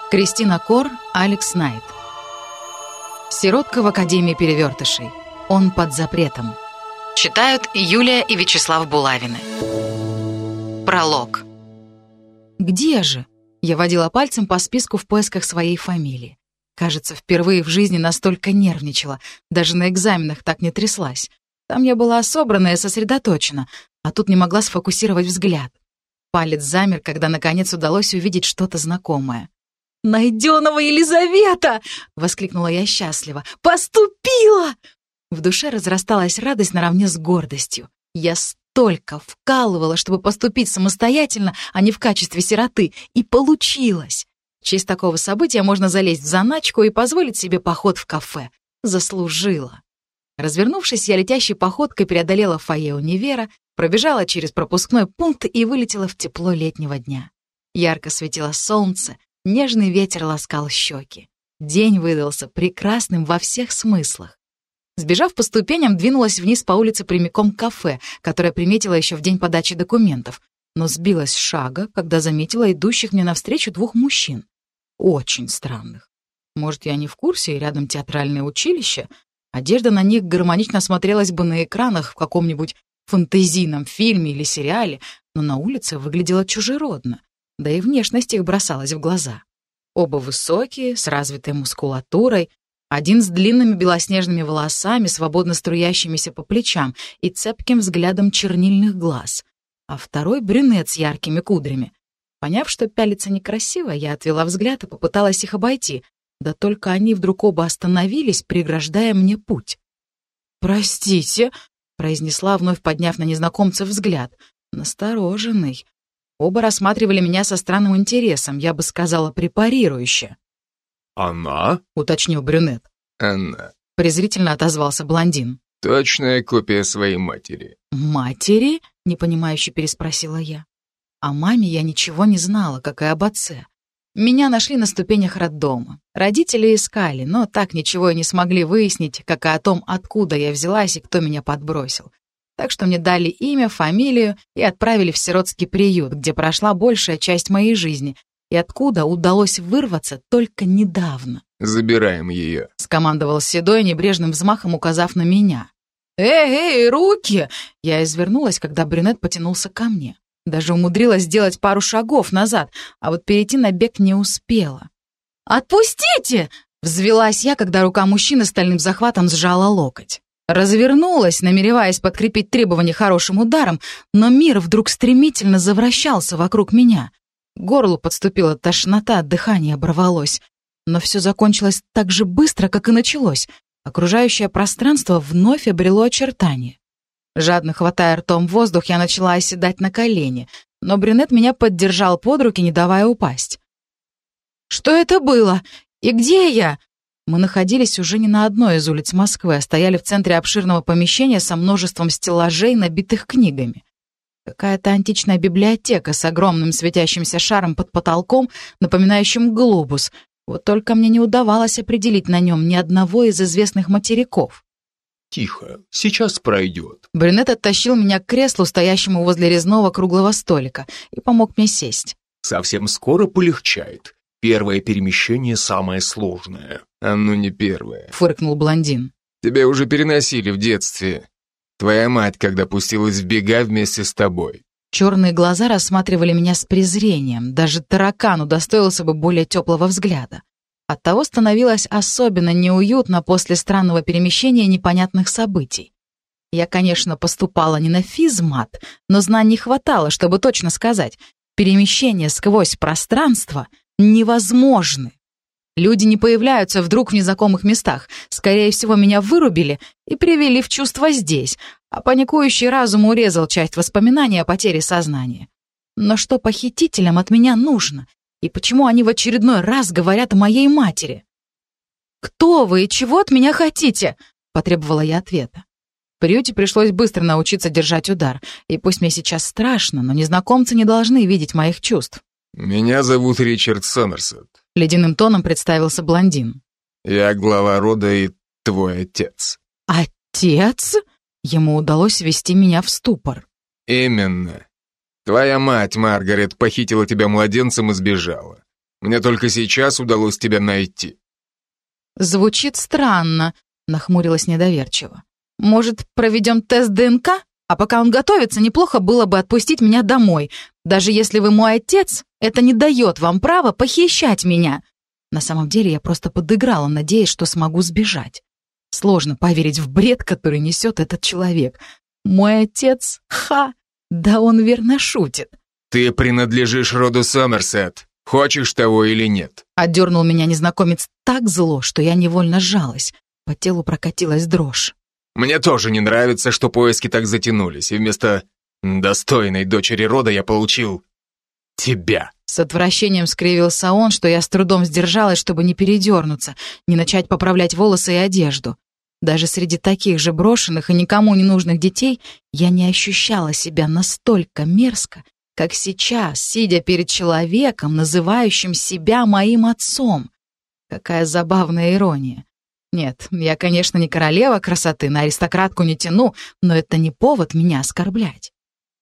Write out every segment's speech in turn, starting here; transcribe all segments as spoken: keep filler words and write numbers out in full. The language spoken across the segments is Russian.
Кристина Кор, Алекс Найт. Сиротка в Академии перевертышей. Он под запретом. Читают Юлия и Вячеслав Булавины. Пролог. Где же? Я водила пальцем по списку в поисках своей фамилии. Кажется, впервые в жизни настолько нервничала. Даже на экзаменах так не тряслась. Там я была собрана и сосредоточена, а тут не могла сфокусировать взгляд. Палец замер, когда наконец удалось увидеть что-то знакомое. «Найденова Елизавета!» — воскликнула я счастливо. «Поступила!» В душе разрасталась радость наравне с гордостью. Я столько вкалывала, чтобы поступить самостоятельно, а не в качестве сироты, и получилось. В честь такого события можно залезть в заначку и позволить себе поход в кафе. Заслужила. Развернувшись, я летящей походкой преодолела фойе универа, пробежала через пропускной пункт и вылетела в тепло летнего дня. Ярко светило солнце, нежный ветер ласкал щеки. День выдался прекрасным во всех смыслах. Сбежав по ступеням, двинулась вниз по улице прямиком к кафе, которое приметила еще в день подачи документов, но сбилась с шага, когда заметила идущих мне навстречу двух мужчин. Очень странных. Может, я не в курсе, и рядом театральное училище? Одежда на них гармонично смотрелась бы на экранах в каком-нибудь фэнтезийном фильме или сериале, но на улице выглядела чужеродно, да и внешность их бросалась в глаза. Оба высокие, с развитой мускулатурой, один с длинными белоснежными волосами, свободно струящимися по плечам и цепким взглядом чернильных глаз, а второй брюнет с яркими кудрями. Поняв, что пялиться некрасиво, я отвела взгляд и попыталась их обойти, да только они вдруг оба остановились, преграждая мне путь. «Простите», — произнесла, вновь подняв на незнакомца взгляд, настороженный. Оба рассматривали меня со странным интересом, я бы сказала, препарирующе. «Она?» — уточнил брюнет. «Она», — презрительно отозвался блондин. «Точная копия своей матери». «Матери?» — непонимающе переспросила я. О маме я ничего не знала, как и об отце. Меня нашли на ступенях роддома. Родители искали, но так ничего и не смогли выяснить, как и о том, откуда я взялась и кто меня подбросил. Так что мне дали имя, фамилию и отправили в сиротский приют, где прошла большая часть моей жизни, и откуда удалось вырваться только недавно. «Забираем ее», — скомандовал Седой, небрежным взмахом указав на меня. «Эй, эй, руки!» Я извернулась, когда брюнет потянулся ко мне. Даже умудрилась сделать пару шагов назад, а вот перейти на бег не успела. «Отпустите!» — взвелась я, когда рука мужчины стальным захватом сжала локоть. Развернулась, намереваясь подкрепить требования хорошим ударом, но мир вдруг стремительно завращался вокруг меня. К горлу подступила тошнота, дыхание оборвалось. Но все закончилось так же быстро, как и началось. Окружающее пространство вновь обрело очертания. Жадно хватая ртом воздух, я начала оседать на колени, но брюнет меня поддержал под руки, не давая упасть. «Что это было? И где я?» Мы находились уже не на одной из улиц Москвы, а стояли в центре обширного помещения со множеством стеллажей, набитых книгами. Какая-то античная библиотека с огромным светящимся шаром под потолком, напоминающим глобус. Вот только мне не удавалось определить на нем ни одного из известных материков. «Тихо, сейчас пройдет». Брюнет оттащил меня к креслу, стоящему возле резного круглого столика, и помог мне сесть. «Совсем скоро полегчает. Первое перемещение самое сложное». «А ну не первое», — фыркнул блондин. «Тебя уже переносили в детстве. Твоя мать, когда пустилась в бега вместе с тобой». Черные глаза рассматривали меня с презрением. Даже таракан удостоился бы более теплого взгляда. Оттого становилось особенно неуютно после странного перемещения непонятных событий. Я, конечно, поступала не на физмат, но знаний хватало, чтобы точно сказать, перемещения сквозь пространство невозможны. Люди не появляются вдруг в незнакомых местах. Скорее всего, меня вырубили и привели в чувство здесь, а паникующий разум урезал часть воспоминаний о потере сознания. Но что похитителям от меня нужно? И почему они в очередной раз говорят о моей матери? «Кто вы и чего от меня хотите?» — потребовала я ответа. В приюте пришлось быстро научиться держать удар. И пусть мне сейчас страшно, но незнакомцы не должны видеть моих чувств. «Меня зовут Ричард Сомерсет», — ледяным тоном представился блондин. «Я глава рода и твой отец». «Отец?» Ему удалось ввести меня в ступор. «Именно. Твоя мать, Маргарет, похитила тебя младенцем и сбежала. Мне только сейчас удалось тебя найти». «Звучит странно», — нахмурилась недоверчиво. «Может, проведем тест ДНК? А пока он готовится, неплохо было бы отпустить меня домой. Даже если вы мой отец, это не дает вам права похищать меня». На самом деле я просто подыграла, надеясь, что смогу сбежать. Сложно поверить в бред, который несет этот человек. Мой отец? Ха! Да он верно шутит. «Ты принадлежишь роду Сомерсет. Хочешь того или нет?» Отдернул меня незнакомец так зло, что я невольно сжалась. По телу прокатилась дрожь. «Мне тоже не нравится, что поиски так затянулись, и вместо достойной дочери рода я получил тебя». С отвращением скривился он, что я с трудом сдержалась, чтобы не передернуться, не начать поправлять волосы и одежду. Даже среди таких же брошенных и никому не нужных детей я не ощущала себя настолько мерзко, как сейчас, сидя перед человеком, называющим себя моим отцом. Какая забавная ирония. Нет, я, конечно, не королева красоты, на аристократку не тяну, но это не повод меня оскорблять.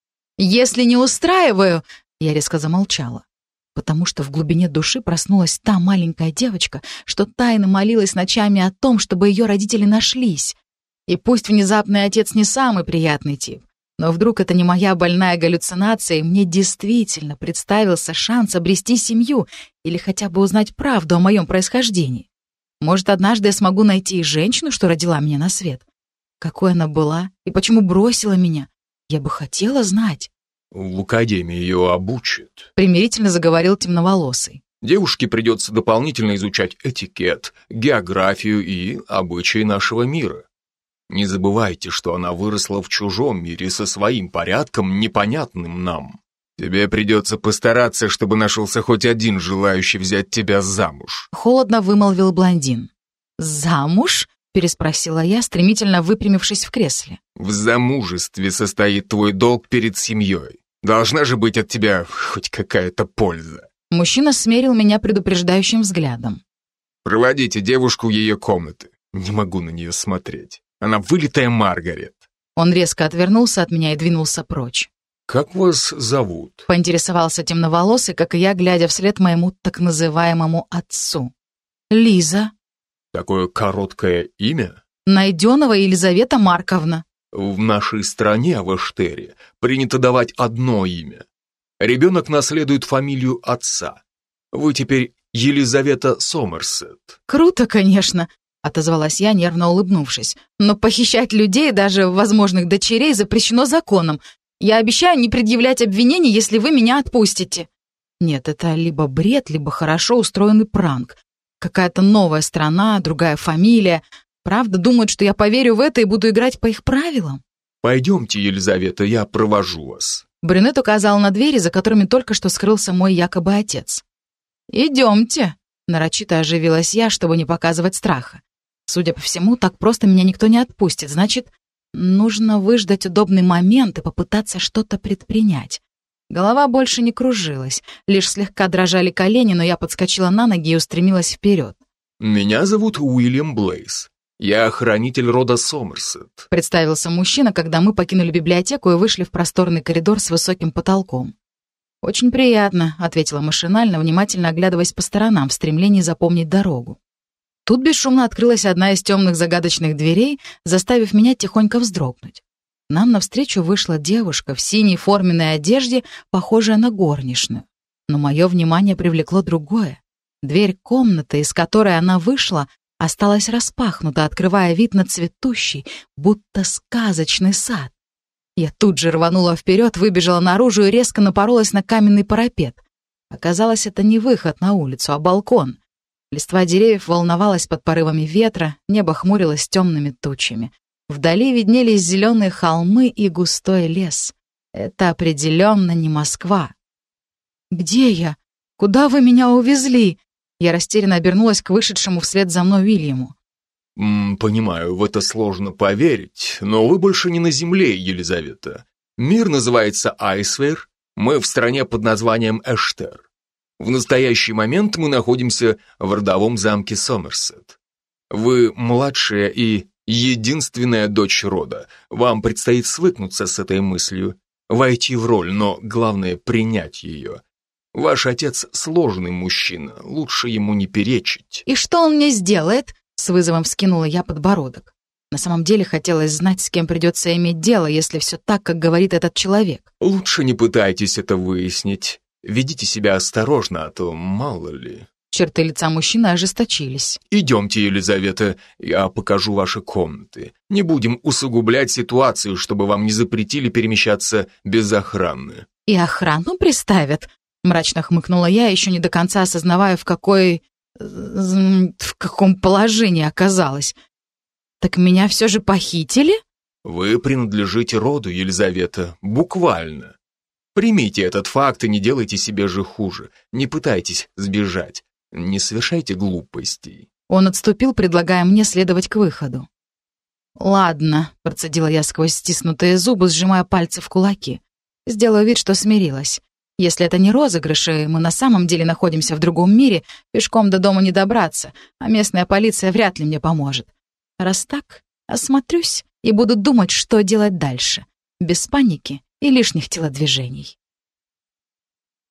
«Если не устраиваю...» — я резко замолчала, потому что в глубине души проснулась та маленькая девочка, что тайно молилась ночами о том, чтобы ее родители нашлись. И пусть внезапный отец не самый приятный тип, но вдруг это не моя больная галлюцинация, и мне действительно представился шанс обрести семью или хотя бы узнать правду о моем происхождении. Может, однажды я смогу найти и женщину, что родила меня на свет? Какой она была и почему бросила меня? Я бы хотела знать. «В академии ее обучат», — примирительно заговорил темноволосый. «Девушке придется дополнительно изучать этикет, географию и обычаи нашего мира. Не забывайте, что она выросла в чужом мире со своим порядком, непонятным нам. Тебе придется постараться, чтобы нашелся хоть один желающий взять тебя замуж». Холодно вымолвил блондин. «Замуж?» — переспросила я, стремительно выпрямившись в кресле. «В замужестве состоит твой долг перед семьей. Должна же быть от тебя хоть какая-то польза». Мужчина смерил меня предупреждающим взглядом. «Проводите девушку в ее комнаты. Не могу на нее смотреть. Она вылитая Маргарет». Он резко отвернулся от меня и двинулся прочь. «Как вас зовут?» — поинтересовался темноволосый, как и я, глядя вслед моему так называемому отцу. «Лиза». «Такое короткое имя?» «Найденова Елизавета Марковна». «В нашей стране, в Эштере, принято давать одно имя. Ребенок наследует фамилию отца. Вы теперь Елизавета Сомерсет». «Круто, конечно», — отозвалась я, нервно улыбнувшись. «Но похищать людей, даже возможных дочерей, запрещено законом. Я обещаю не предъявлять обвинений, если вы меня отпустите». Нет, это либо бред, либо хорошо устроенный пранк. Какая-то новая страна, другая фамилия. Правда, думают, что я поверю в это и буду играть по их правилам? «Пойдемте, Елизавета, я провожу вас». Брюнет указал на двери, за которыми только что скрылся мой якобы отец. «Идемте», — нарочито оживилась я, чтобы не показывать страха. Судя по всему, так просто меня никто не отпустит. Значит, нужно выждать удобный момент и попытаться что-то предпринять. Голова больше не кружилась, лишь слегка дрожали колени, но я подскочила на ноги и устремилась вперед. «Меня зовут Уильям Блейз. Я хранитель рода Сомерсет», — представился мужчина, когда мы покинули библиотеку и вышли в просторный коридор с высоким потолком. «Очень приятно», — ответила машинально, внимательно оглядываясь по сторонам в стремлении запомнить дорогу. Тут бесшумно открылась одна из темных загадочных дверей, заставив меня тихонько вздрогнуть. Нам навстречу вышла девушка в синей форменной одежде, похожая на горничную. Но мое внимание привлекло другое. Дверь комнаты, из которой она вышла, осталась распахнута, открывая вид на цветущий, будто сказочный сад. Я тут же рванула вперед, выбежала наружу и резко напоролась на каменный парапет. Оказалось, это не выход на улицу, а балкон. Листва деревьев волновалась под порывами ветра, небо хмурилось темными тучами. Вдали виднелись зеленые холмы и густой лес. Это определенно не Москва. «Где я? Куда вы меня увезли?» Я растерянно обернулась к вышедшему вслед за мной Уильяму. М, «Понимаю, в это сложно поверить, но вы больше не на земле, Елизавета. Мир называется Айсвейр, мы в стране под названием Эштер. В настоящий момент мы находимся в родовом замке Сомерсет. Вы младшая и единственная дочь рода. Вам предстоит свыкнуться с этой мыслью, войти в роль, но главное принять ее. Ваш отец сложный мужчина, лучше ему не перечить». «И что он мне сделает?» — с вызовом вскинула я подбородок. На самом деле хотелось знать, с кем придется иметь дело, если все так, как говорит этот человек. «Лучше не пытайтесь это выяснить. Ведите себя осторожно, а то мало ли». Черты лица мужчины ожесточились. «Идемте, Елизавета, я покажу ваши комнаты. Не будем усугублять ситуацию, чтобы вам не запретили перемещаться без охраны». «И охрану приставят?» — мрачно хмыкнула я, еще не до конца осознавая, в какой... в каком положении оказалась. «Так меня все же похитили?» «Вы принадлежите роду, Елизавета, буквально. Примите этот факт и не делайте себе же хуже. Не пытайтесь сбежать. Не совершайте глупостей». Он отступил, предлагая мне следовать к выходу. «Ладно», — процедила я сквозь стиснутые зубы, сжимая пальцы в кулаки. «Сделаю вид, что смирилась. Если это не розыгрыш, и мы на самом деле находимся в другом мире, пешком до дома не добраться, а местная полиция вряд ли мне поможет. Раз так, осмотрюсь и буду думать, что делать дальше, без паники и лишних телодвижений».